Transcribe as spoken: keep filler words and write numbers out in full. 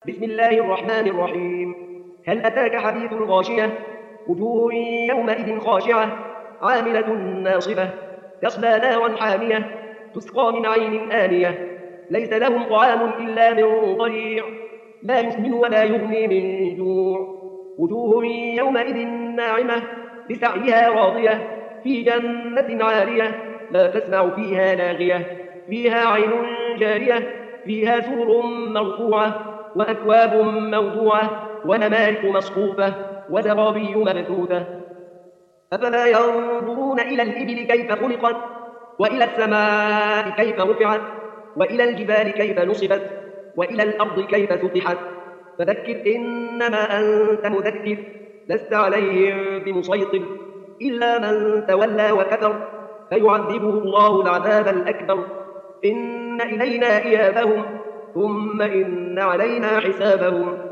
بسم الله الرحمن الرحيم. هل أتاك حديث الغاشية؟ وجوه يومئذ خاشعة عاملة ناصبة تصلى نارا حامية تسقى من عين آنية ليس لهم طعام إلا من ضريع لا يسمن ولا يغني من جوع. وجوه يومئذ ناعمة لسعيها راضية في جنة عالية لا تسمع فيها لاغية فيها عين جارية فيها سرر مرفوعة وأكواب موضوعة ونمارق مصفوفة وزرابي مبثوثة. أفلا ينظرون إلى الإبل كيف خلقت وإلى السماء كيف رفعت وإلى الجبال كيف نصبت وإلى الأرض كيف سطحت. فذكر إنما أنت مذكر لست عليهم بمسيطر إلا من تولى وكفر فيعذبه الله العذاب الأكبر. إن إلينا إيابهم ثم إن علينا حسابهم.